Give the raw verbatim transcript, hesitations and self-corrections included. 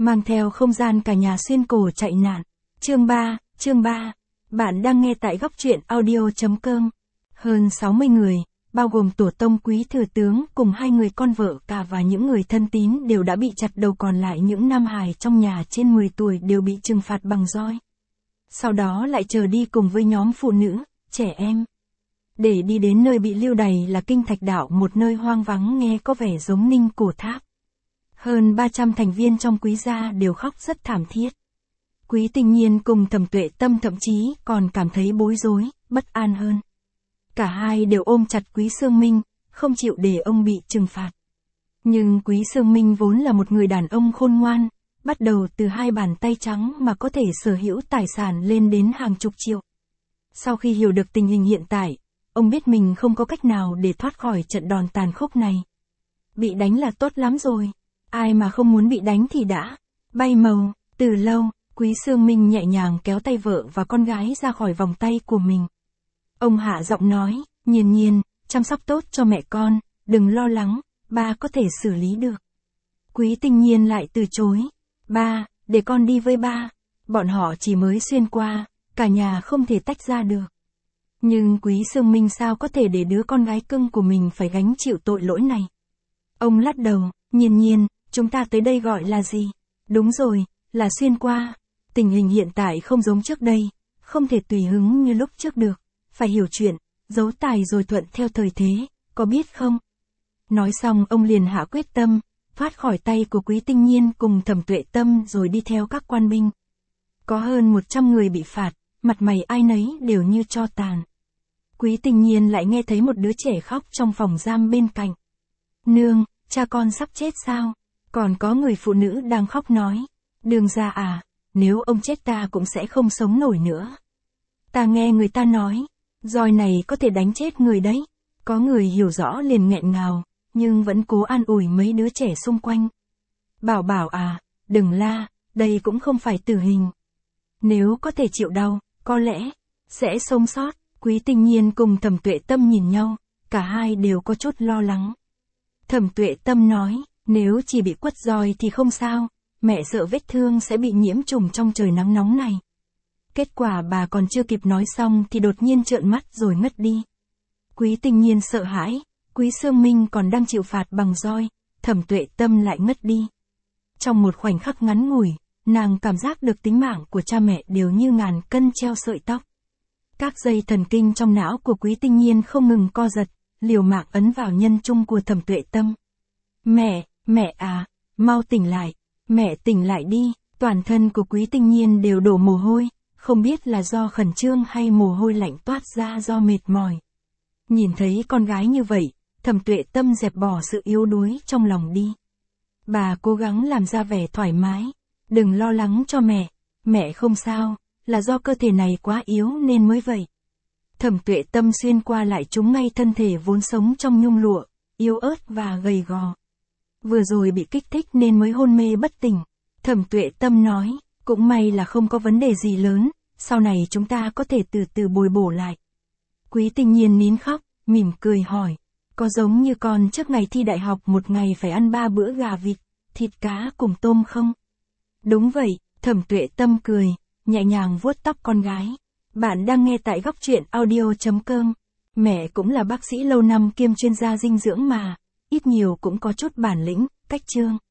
mang theo không gian cả nhà xuyên cổ chạy nạn. Chương ba, chương ba. Bạn đang nghe tại góc truyện audio chấm com. Hơn sáu mươi người, bao gồm tổ tông quý thừa tướng cùng hai người con vợ cả và những người thân tín đều đã bị chặt đầu, còn lại những nam hài trong nhà trên mười tuổi đều bị trừng phạt bằng roi. Sau đó lại chờ đi cùng với nhóm phụ nữ, trẻ em. Để đi đến nơi bị lưu đày là Kinh Thạch Đạo, một nơi hoang vắng nghe có vẻ giống Ninh Cổ Tháp. Hơn ba trăm thành viên trong Quý gia đều khóc rất thảm thiết. Quý Tinh Nhiên cùng Thẩm Tuệ Tâm thậm chí còn cảm thấy bối rối, bất an hơn. Cả hai đều ôm chặt Quý Sương Minh, không chịu để ông bị trừng phạt. Nhưng Quý Sương Minh vốn là một người đàn ông khôn ngoan, bắt đầu từ hai bàn tay trắng mà có thể sở hữu tài sản lên đến hàng chục triệu. Sau khi hiểu được tình hình hiện tại, ông biết mình không có cách nào để thoát khỏi trận đòn tàn khốc này. Bị đánh là tốt lắm rồi, ai mà không muốn bị đánh thì đã. Bay màu, từ lâu, Quý Sương Minh nhẹ nhàng kéo tay vợ và con gái ra khỏi vòng tay của mình. Ông hạ giọng nói, Nhiên Nhiên, chăm sóc tốt cho mẹ con, đừng lo lắng, ba có thể xử lý được. Quý Tinh Nhiên lại từ chối, ba, để con đi với ba, bọn họ chỉ mới xuyên qua, cả nhà không thể tách ra được. Nhưng Quý Sương Minh sao có thể để đứa con gái cưng của mình phải gánh chịu tội lỗi này. Ông lắc đầu, Nhiên Nhiên, chúng ta tới đây gọi là gì? Đúng rồi, là xuyên qua. Tình hình hiện tại không giống trước đây, không thể tùy hứng như lúc trước được, phải hiểu chuyện, giấu tài rồi thuận theo thời thế, có biết không? Nói xong ông liền hạ quyết tâm, thoát khỏi tay của Quý Tinh Nhiên cùng Thẩm Tuệ Tâm rồi đi theo các quan binh. Có hơn một trăm người bị phạt, mặt mày ai nấy đều như tro tàn. Quý Tinh Nhiên lại nghe thấy một đứa trẻ khóc trong phòng giam bên cạnh. Nương, cha con sắp chết sao? Còn có người phụ nữ đang khóc nói, Đường gia à, nếu ông chết ta cũng sẽ không sống nổi nữa. Ta nghe người ta nói, roi này có thể đánh chết người đấy. Có người hiểu rõ liền nghẹn ngào, nhưng vẫn cố an ủi mấy đứa trẻ xung quanh. Bảo Bảo à, đừng la, đây cũng không phải tử hình. Nếu có thể chịu đau, có lẽ sẽ sống sót. Quý Tinh Nhiên cùng Thẩm Tuệ Tâm nhìn nhau, cả hai đều có chút lo lắng. Thẩm Tuệ Tâm nói, nếu chỉ bị quất roi thì không sao, mẹ sợ vết thương sẽ bị nhiễm trùng trong trời nắng nóng này. Kết quả bà còn chưa kịp nói xong thì đột nhiên trợn mắt rồi ngất đi. Quý Tinh Nhiên sợ hãi, Quý Sương Minh còn đang chịu phạt bằng roi, Thẩm Tuệ Tâm lại ngất đi. Trong một khoảnh khắc ngắn ngủi, nàng cảm giác được tính mạng của cha mẹ đều như ngàn cân treo sợi tóc. Các dây thần kinh trong não của Quý Tinh Nhiên không ngừng co giật, liều mạng ấn vào nhân trung của Thẩm Tuệ Tâm. Mẹ, mẹ à, mau tỉnh lại, mẹ tỉnh lại đi. Toàn thân của Quý Tinh Nhiên đều đổ mồ hôi, không biết là do khẩn trương hay mồ hôi lạnh toát ra do mệt mỏi. Nhìn thấy con gái như vậy, Thẩm Tuệ Tâm dẹp bỏ sự yếu đuối trong lòng đi. Bà cố gắng làm ra vẻ thoải mái, đừng lo lắng cho mẹ, mẹ không sao, là do cơ thể này quá yếu nên mới vậy. Thẩm Tuệ Tâm xuyên qua lại trúng ngay thân thể vốn sống trong nhung lụa, yếu ớt và gầy gò. Vừa rồi bị kích thích nên mới hôn mê bất tỉnh. Thẩm Tuệ Tâm nói, cũng may là không có vấn đề gì lớn, sau này chúng ta có thể từ từ bồi bổ lại. Quý Tinh Nhiên nín khóc, mỉm cười hỏi, có giống như con trước ngày thi đại học một ngày phải ăn ba bữa gà vịt, thịt cá cùng tôm không? Đúng vậy, Thẩm Tuệ Tâm cười, nhẹ nhàng vuốt tóc con gái. Bạn đang nghe tại góc truyện audio chấm com. Mẹ cũng là bác sĩ lâu năm kiêm chuyên gia dinh dưỡng mà, ít nhiều cũng có chút bản lĩnh, cách chương.